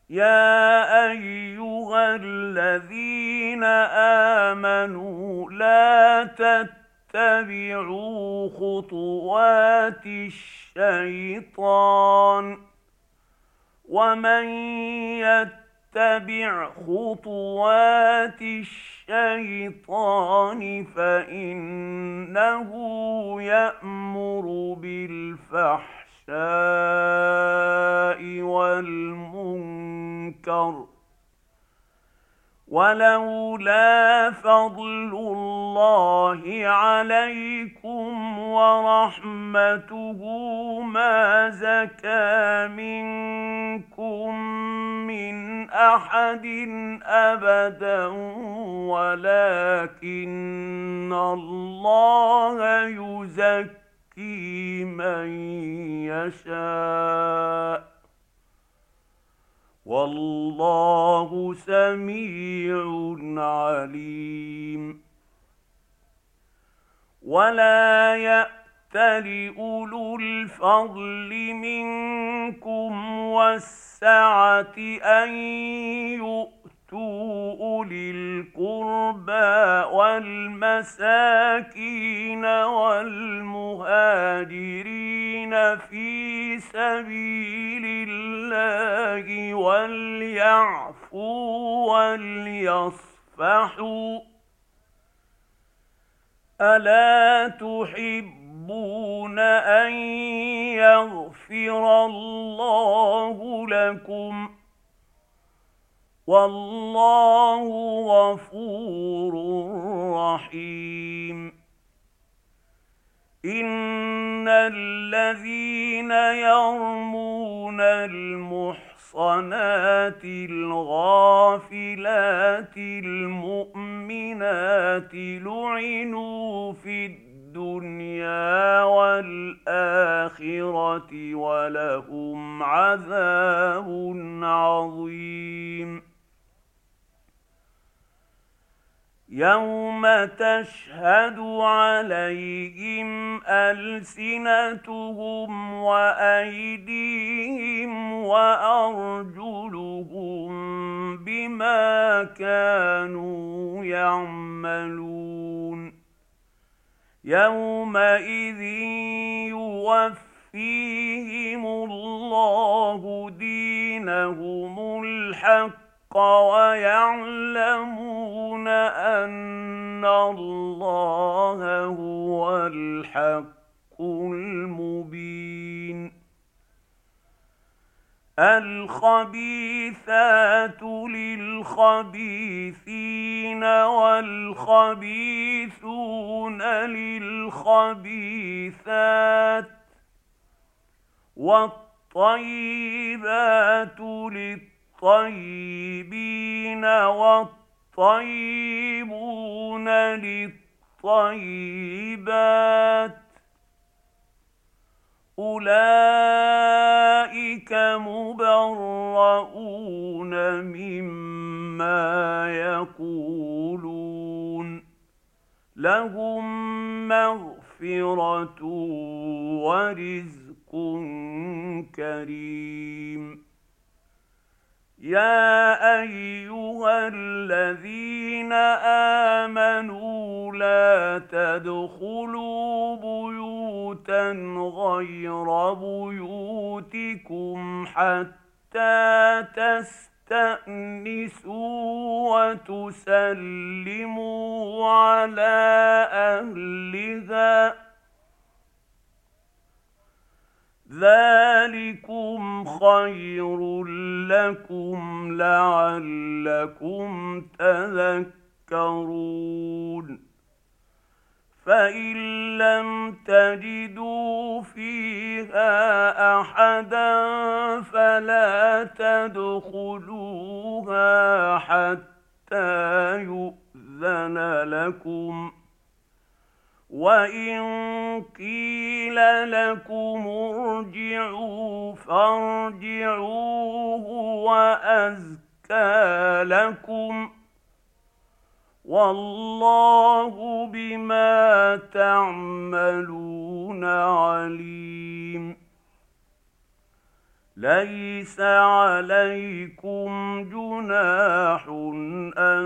يا أيها الذين آمنوا لا تتبعوا خطوات الشيطان، ومن يتبع خطوات الشيطان فإنه يأمر بالفحشاء والمنكر، ولولا فضل الله عليكم ورحمته ما زكى منكم من أحد أبدا، ولكن الله يزكي من يشاء، والله سميع عليم. ولا يأتل أولو الفضل منكم والسعة أن يؤتوا أولي القربى والمساكين والمهاجرين في سبيل الله وليعفوا وليصفحوا، ألا تحبون أن يغفر الله لكم؟ والله غفور رحيم. إن الذين يرمون المحصنات الغافلات المؤمنات لعنوا في الدنيا والآخرة ولهم عذاب عظيم. يوم تشهد عليهم ألسنتهم وأيديهم وأرجلهم بما كانوا يعملون. يومئذ يوفيهم الله دينهم الحق ويعلمون أن الله هو الحق المبين. الخبيثات للخبيثين والخبيثون للخبيثات والطيبات للطيبين والطيبون للطيبات، أولئك مبرؤون مما يقولون، لهم مغفرة ورزق كريم. يا أيها الذين آمنوا لا تدخلوا بيوتا غير بيوتكم حتى تستأنسوا وتسلموا على أهلها، ذلكم خير لكم لعلكم تذكرون. فإن لم تجدوا فيها أحدا فلا تدخلوها حتى يؤذن لكم، وإن قيل لكم ارجعوا فارجعوا هو أزكى لكم، والله بما تعملون عليم. ليس عليكم جناح أن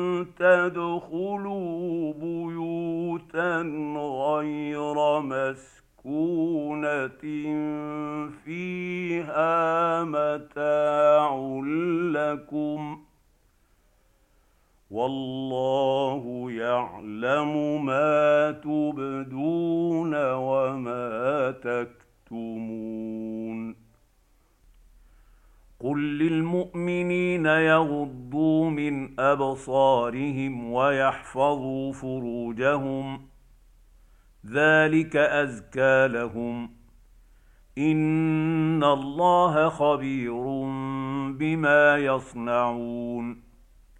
تدخلوا بيوتا غير مسكونة فيها متاع لكم والله يعلم ما تبدون وما تكتمون. قل للمؤمنين يغضوا من أبصارهم ويحفظوا فروجهم ذلك أزكى لهم إن الله خبير بما يصنعون.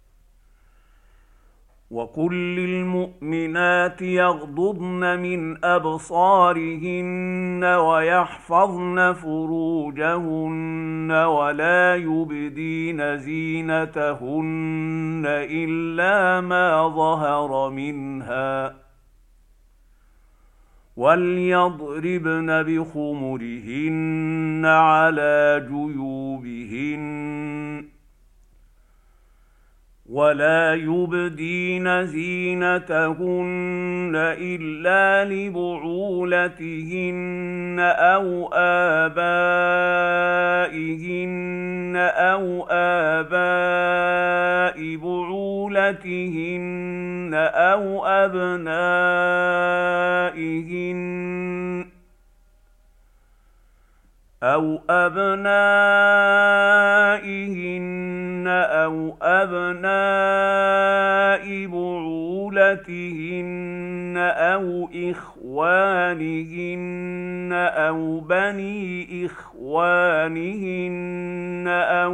وقل للمؤمنات يغضضن من أبصارهن ويحفظن فروجهن ولا يبدين زينتهن إلا ما ظهر منها وليضربن بخمرهن على جيوبهن ولا يبدين زينتهن إلا لبعولتهن أو آبائهن أو آباء بعولتهن أو أبنائهن أو أبناء بعولتهن أو إخوانهن أو بني إخوانهن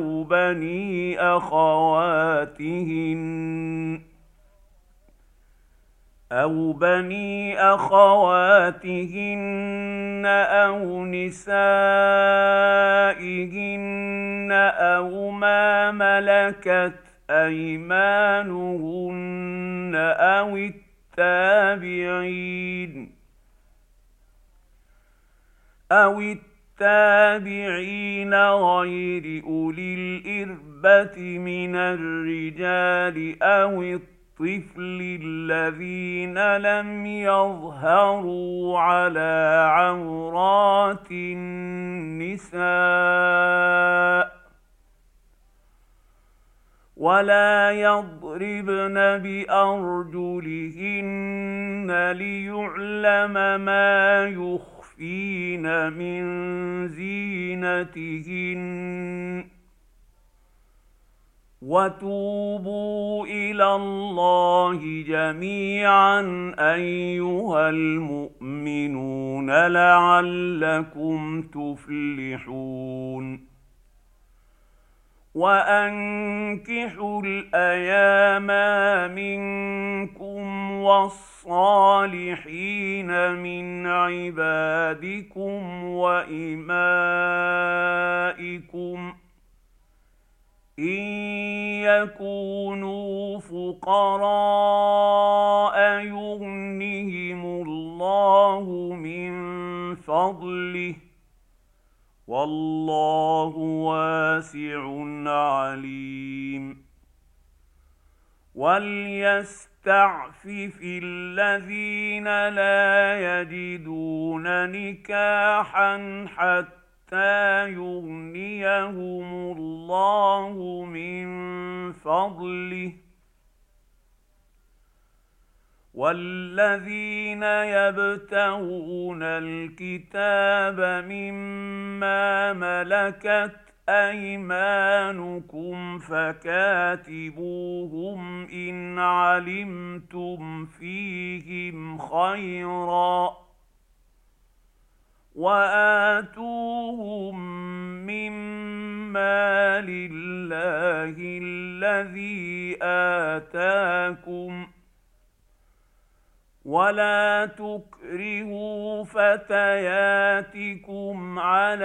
أو بني أخواتهن أو نسائهن أو ما ملكت أيمانهن أو التابعين غير أولي الإربة من الرجال أو الطفل الذين لم يظهروا على عورات النساء ولا يضربن بأرجلهن ليعلم ما يخفين من زينتهن وتوبوا إلى الله جميعا أيها المؤمنون لعلكم تفلحون. وأنكحوا الأيام منكم والصالحين من عبادكم وإمائكم إن يكونوا فقراء يغنهم الله من فضله والله واسع عليم. وليستعفف الذين لا يجدون نكاحا حتى يغنيهم الله من فضله والذين يبتغون الكتاب مما ملكت أيمانكم فكاتبوهم إن علمتم فيهم خيرا وآتوهم مما لله الذي آتاكم ولا تكرهوا فتياتكم على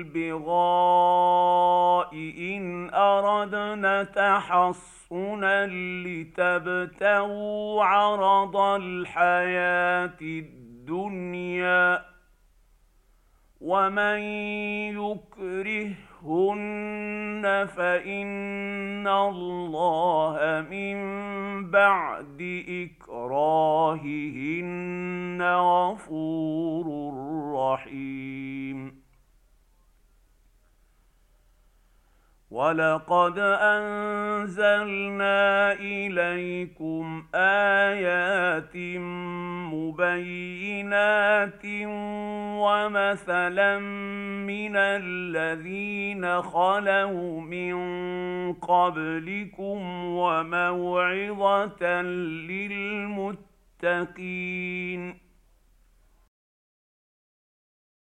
البغاء إن أردنا تحصنا لتبتغوا عرض الحياة الدنيا ومن يكرههن فإن الله من بعد إكراههن غفور رحيم. ولقد أنزلنا إليكم آيات مبينات ومثلا من الذين خلوا من قبلكم وموعظة للمتقين.